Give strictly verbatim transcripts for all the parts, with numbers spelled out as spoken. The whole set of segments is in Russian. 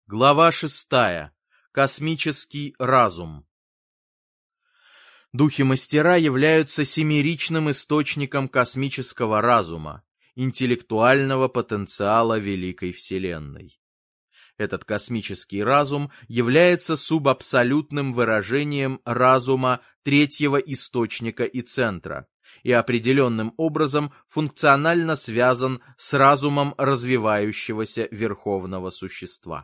Глава шестая. Космический разум. Духи-мастера являются семеричным источником космического разума, интеллектуального потенциала Великой Вселенной. Этот космический разум является субабсолютным выражением разума третьего источника и центра и определенным образом функционально связан с разумом развивающегося верховного существа.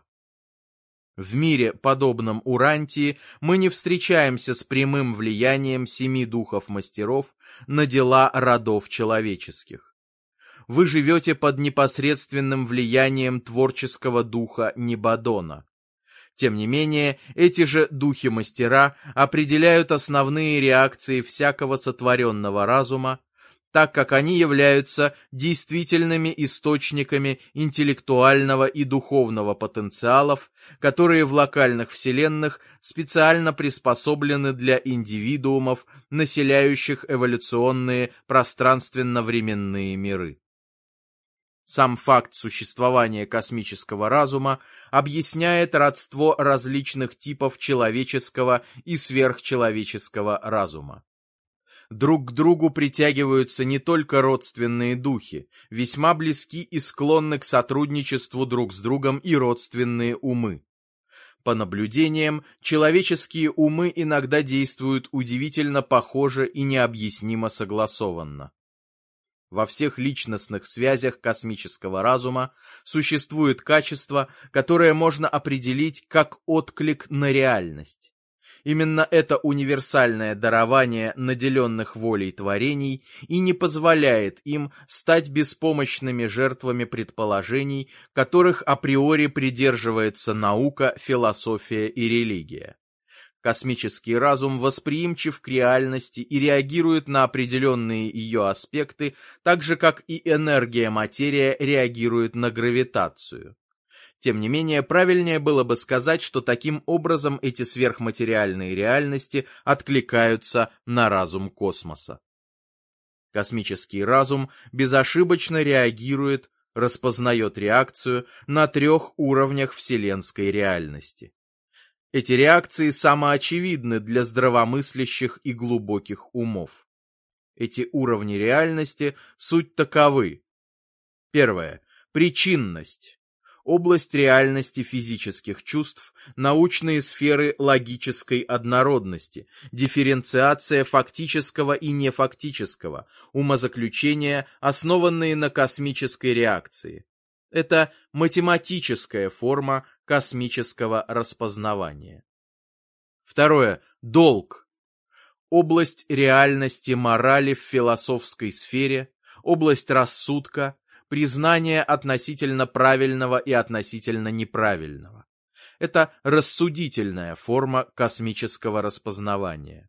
В мире, подобном Урантии, мы не встречаемся с прямым влиянием семи духов-мастеров на дела родов человеческих. Вы живете под непосредственным влиянием творческого духа Нибадона. Тем не менее, эти же духи-мастера определяют основные реакции всякого сотворенного разума, так как они являются действительными источниками интеллектуального и духовного потенциалов, которые в локальных вселенных специально приспособлены для индивидуумов, населяющих эволюционные пространственно-временные миры. Сам факт существования космического разума объясняет родство различных типов человеческого и сверхчеловеческого разума. Друг к другу притягиваются не только родственные духи, весьма близки и склонны к сотрудничеству друг с другом и родственные умы. По наблюдениям, человеческие умы иногда действуют удивительно похоже и необъяснимо согласованно. Во всех личностных связях космического разума существует качество, которое можно определить как отклик на реальность. Именно это универсальное дарование наделенных волей творений и не позволяет им стать беспомощными жертвами предположений, которых априори придерживается наука, философия и религия. Космический разум восприимчив к реальности и реагирует на определенные ее аспекты, так же как и энергия-материя реагирует на гравитацию. Тем не менее, правильнее было бы сказать, что таким образом эти сверхматериальные реальности откликаются на разум космоса. Космический разум безошибочно реагирует, распознает реакцию на трех уровнях вселенской реальности. Эти реакции самоочевидны для здравомыслящих и глубоких умов. Эти уровни реальности суть таковы. Первое. Причинность. Область реальности физических чувств, научные сферы логической однородности, дифференциация фактического и нефактического, умозаключения, основанные на космической реакции. Это математическая форма космического распознавания. Второе. Долг. Область реальности морали в философской сфере, область рассудка, признание относительно правильного и относительно неправильного. Это рассудительная форма космического распознавания.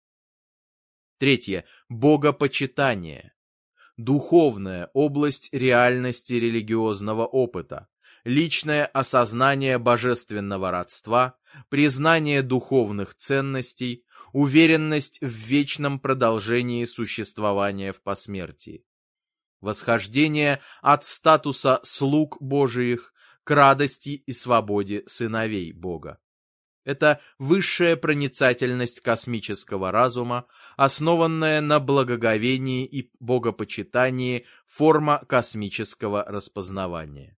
Третье. Богопочитание. Духовная область реальности религиозного опыта, личное осознание божественного родства, признание духовных ценностей, уверенность в вечном продолжении существования в посмертии. Восхождение от статуса слуг Божиих к радости и свободе сыновей Бога. Это высшая проницательность космического разума, основанная на благоговении и богопочитании, форма космического распознавания.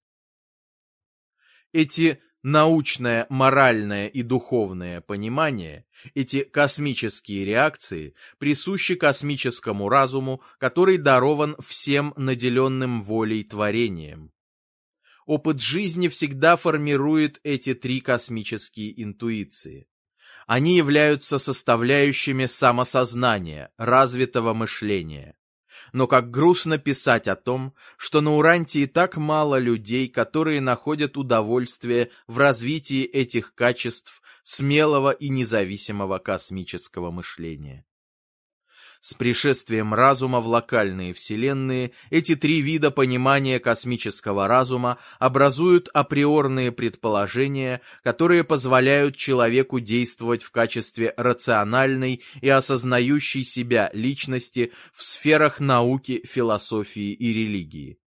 Эти научное, моральное и духовное понимание, эти космические реакции присущи космическому разуму, который дарован всем наделенным волей творением. Опыт жизни всегда формирует эти три космические интуиции. Они являются составляющими самосознания, развитого мышления. Но как грустно писать о том, что на Урантии так мало людей, которые находят удовольствие в развитии этих качеств смелого и независимого космического мышления. С пришествием разума в локальные вселенные эти три вида понимания космического разума образуют априорные предположения, которые позволяют человеку действовать в качестве рациональной и осознающей себя личности в сферах науки, философии и религии.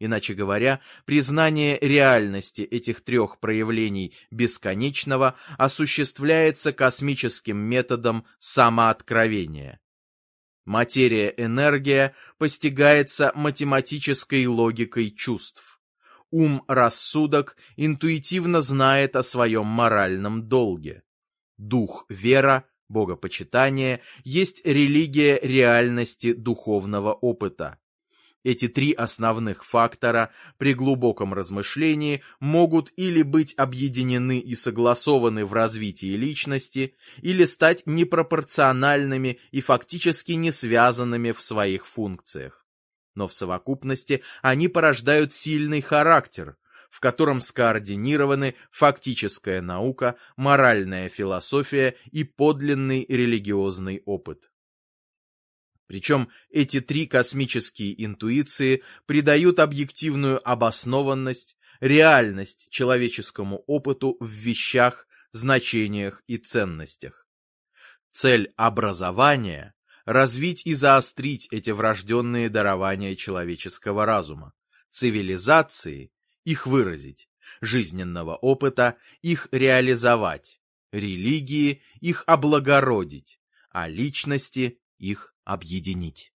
Иначе говоря, признание реальности этих трех проявлений бесконечного осуществляется космическим методом самооткровения. Материя-энергия постигается математической логикой чувств. Ум-рассудок интуитивно знает о своем моральном долге. Дух-вера, богопочитание, есть религия реальности духовного опыта. Эти три основных фактора при глубоком размышлении могут или быть объединены и согласованы в развитии личности, или стать непропорциональными и фактически не связанными в своих функциях. Но в совокупности они порождают сильный характер, в котором скоординированы фактическая наука, моральная философия и подлинный религиозный опыт. Причем эти три космические интуиции придают объективную обоснованность, реальность человеческому опыту в вещах, значениях и ценностях. Цель образования – развить и заострить эти врожденные дарования человеческого разума, цивилизации – их выразить, жизненного опыта – их реализовать, религии – их облагородить, а личности – их объединить.